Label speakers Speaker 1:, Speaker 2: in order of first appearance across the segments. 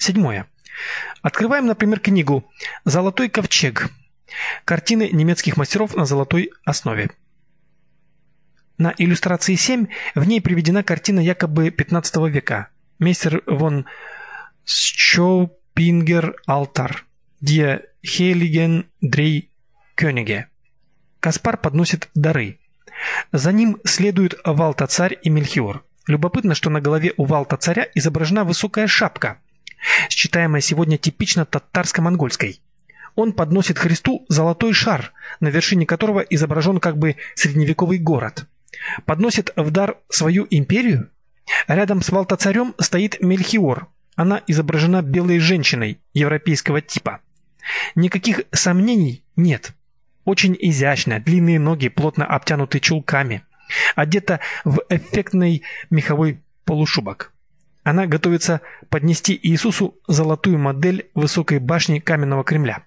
Speaker 1: Седьмое. Открываем, например, книгу «Золотой ковчег». Картины немецких мастеров на золотой основе. На иллюстрации 7 в ней приведена картина якобы 15 века. Мейстер фон Schoeppinger Алтар. Die Heiligen Drei Könige. Каспар подносит дары. За ним следуют Валта-царь и Мельхиор. Любопытно, что на голове у Валта-царя изображена высокая шапка, считаемая сегодня типично татарско-монгольской. Он подносит Христу золотой шар, на вершине которого изображен как бы средневековый город. Подносит в дар свою империю. Рядом с Валта-царем стоит Мельхиор. Она изображена белой женщиной европейского типа. Никаких сомнений нет. Очень изящно, длинные ноги плотно обтянуты чулками, одета в эффектный меховой полушубок. Она готовится поднести Иисусу золотую модель высокой башни каменного Кремля.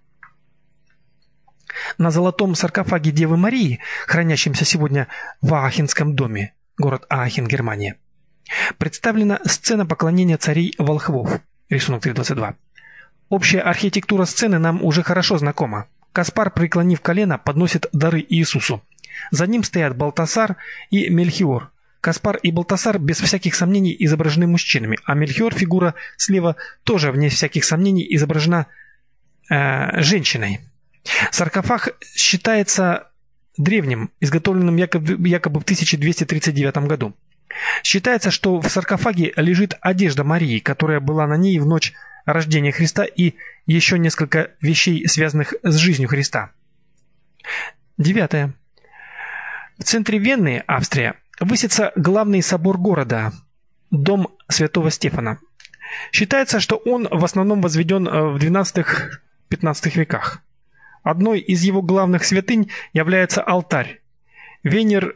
Speaker 1: На золотом саркофаге Девы Марии, хранящемся сегодня в Аахенском доме, город Аахен, Германия, представлена сцена поклонения царей-волхвов, рисунок 3.22. Общая архитектура сцены нам уже хорошо знакома. Каспар, преклонив колено, подносит дары Иисусу. За ним стоят Балтасар и Мельхиор. Каспар и Балтасар без всяких сомнений изображены мужчинами, а Мельхиор, фигура слева, тоже вне всяких сомнений изображена женщиной. Саркофаг считается древним, изготовленным якобы в 1239 году. Считается, что в саркофаге лежит одежда Марии, которая была на ней в ночь рождения Христа, и еще несколько вещей, связанных с жизнью Христа. Девятое. В центре Вены, Австрия, высится главный собор города, дом Святого Стефана. Считается, что он в основном возведен в XII-XV веках. Одной из его главных святынь является алтарь Венер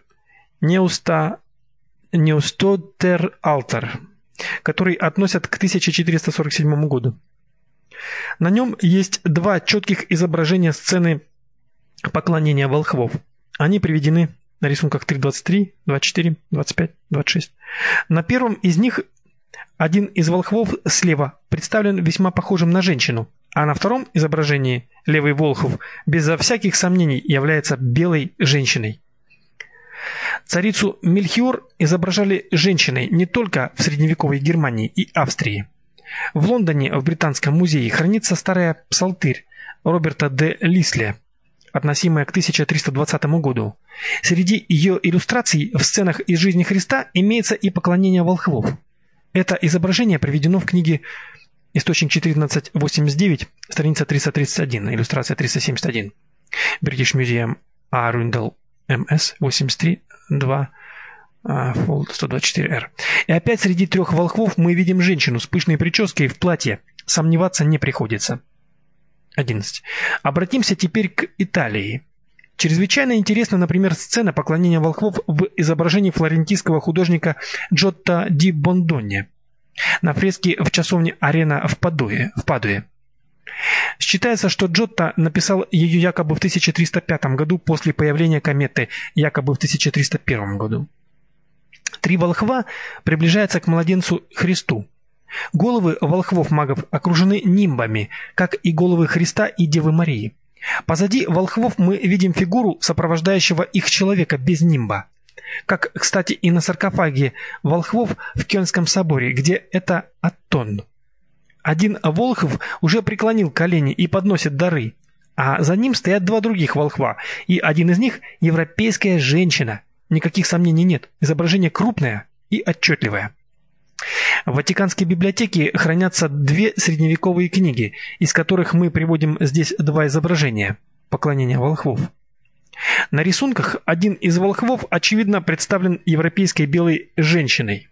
Speaker 1: Неустотер Алтар, который относят к 1447 году. На нем есть два четких изображения сцены поклонения волхвов. Они приведены на рисунках 3.23, 24, 25, 26. На первом из них один из волхвов слева представлен весьма похожим на женщину, а на втором изображении левый волхв безо всяких сомнений является белой женщиной. Царицу Мельхиор изображали женщиной не только в средневековой Германии и Австрии. В Лондоне в Британском музее хранится старая псалтырь Роберта де Лисле, относимая к 1320 году. Среди ее иллюстраций в сценах из жизни Христа имеется и поклонение волхвов. Это изображение приведено в книге Источник 1489, страница 331, иллюстрация 371. British Museum Arundel МС 83 2 Fold 124R. И опять среди трех волхвов мы видим женщину с пышной прической в платье. Сомневаться не приходится. 11. Обратимся теперь к Италии. Чрезвычайно интересна, например, сцена поклонения волхвов в изображении флорентийского художника Джотто ди Бондоне на фреске в часовне Арена в Падуе. Считается, что Джотто написал ее якобы в 1305 году после появления кометы, якобы в 1301 году. Три волхва приближаются к младенцу Христу. Головы волхвов-магов окружены нимбами, как и головы Христа и Девы Марии. Позади волхвов мы видим фигуру сопровождающего их человека без нимба. Как, кстати, и на саркофаге волхвов в Кёльнском соборе, где это Аттон. Один волхв уже преклонил колени и подносит дары, а за ним стоят два других волхва, и один из них – европейская женщина. Никаких сомнений нет, изображение крупное и отчетливое. В Ватиканской библиотеке хранятся две средневековые книги, из которых мы приводим здесь два изображения – поклонения волхвов. На рисунках один из волхвов, очевидно, представлен европейской белой женщиной.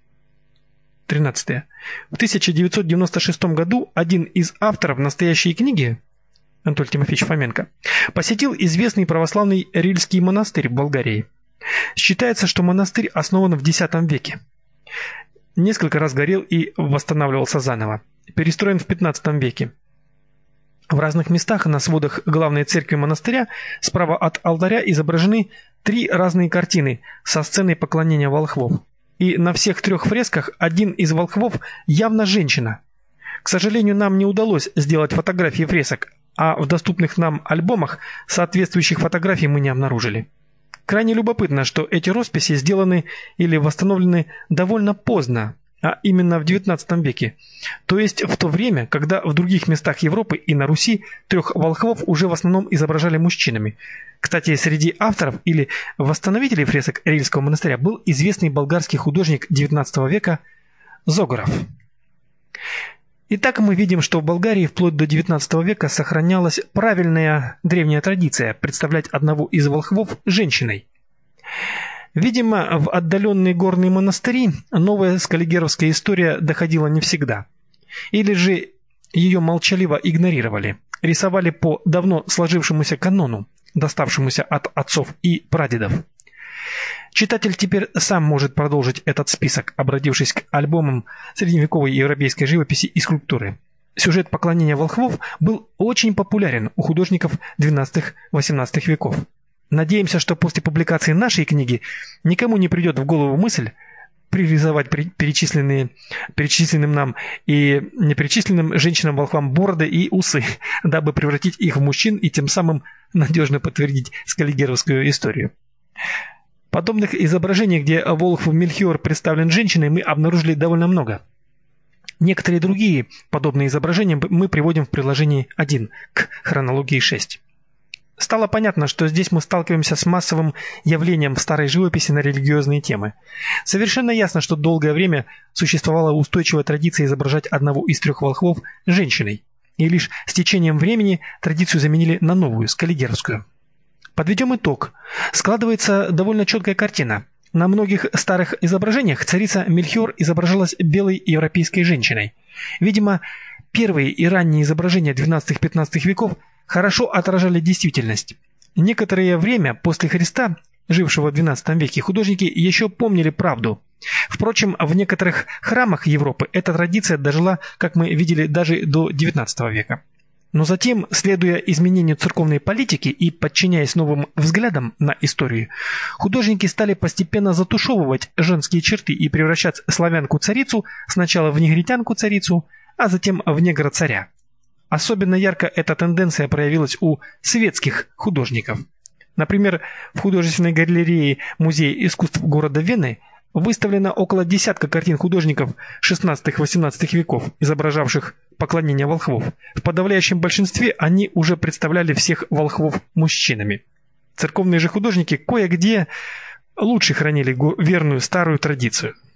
Speaker 1: 13. В 1996 году один из авторов настоящей книги, Анатолий Тимофеевич Фоменко, посетил известный православный Рильский монастырь в Болгарии. Считается, что монастырь основан в X веке. Несколько раз горел и восстанавливался заново. Перестроен в XV веке. В разных местах на сводах главной церкви монастыря справа от алтаря изображены три разные картины со сценой поклонения волхвов. И на всех трех фресках один из волхвов явно женщина. К сожалению, нам не удалось сделать фотографии фресок, а в доступных нам альбомах соответствующих фотографий мы не обнаружили. Крайне любопытно, что эти росписи сделаны или восстановлены довольно поздно, а именно в XIX веке, то есть в то время, когда в других местах Европы и на Руси трех волхвов уже в основном изображали мужчинами. Кстати, среди авторов или восстановителей фресок Рильского монастыря был известный болгарский художник XIX века Зогоров. Итак, мы видим, что в Болгарии вплоть до XIX века сохранялась правильная древняя традиция представлять одного из волхвов женщиной. Видимо, в отдаленные горные монастыри новая скаллигеровская история доходила не всегда. Или же ее молчаливо игнорировали, рисовали по давно сложившемуся канону, доставшемуся от отцов и прадедов. Читатель теперь сам может продолжить этот список, обратившись к альбомам средневековой европейской живописи и скульптуры. Сюжет поклонения волхвов был очень популярен у художников XII-XVIII веков. Надеемся, что после публикации нашей книги никому не придет в голову мысль пририсовать перечисленным нам и неперечисленным женщинам-волхвам бороды и усы, дабы превратить их в мужчин и тем самым надежно подтвердить скаллигеровскую историю. Подобных изображений, где волхв Мельхиор представлен женщиной, мы обнаружили довольно много. Некоторые другие подобные изображения мы приводим в приложении 1 к хронологии 6. Стало понятно, что здесь мы сталкиваемся с массовым явлением старой живописи на религиозные темы. Совершенно ясно, что долгое время существовала устойчивая традиция изображать одного из трех волхвов женщиной, и лишь с течением времени традицию заменили на новую, скаллигеровскую. Подведем итог. Складывается довольно четкая картина. На многих старых изображениях царица Мельхиор изображалась белой европейской женщиной. Видимо, первые и ранние изображения XII-XV веков хорошо отражали действительность. Некоторое время после Христа, жившего в XII веке, художники еще помнили правду. Впрочем, в некоторых храмах Европы эта традиция дожила, как мы видели, даже до XIX века. Но затем, следуя изменению церковной политики и подчиняясь новым взглядам на историю, художники стали постепенно затушевывать женские черты и превращать славянку-царицу сначала в негритянку-царицу, а затем в негра-царя. Особенно ярко эта тенденция проявилась у светских художников. Например, в художественной галерее Музея искусств города Вены выставлено около десятка картин художников XVI-XVIII веков, изображавших поклонение волхвов. В подавляющем большинстве они уже представляли всех волхвов мужчинами. Церковные же художники кое-где лучше хранили верную старую традицию.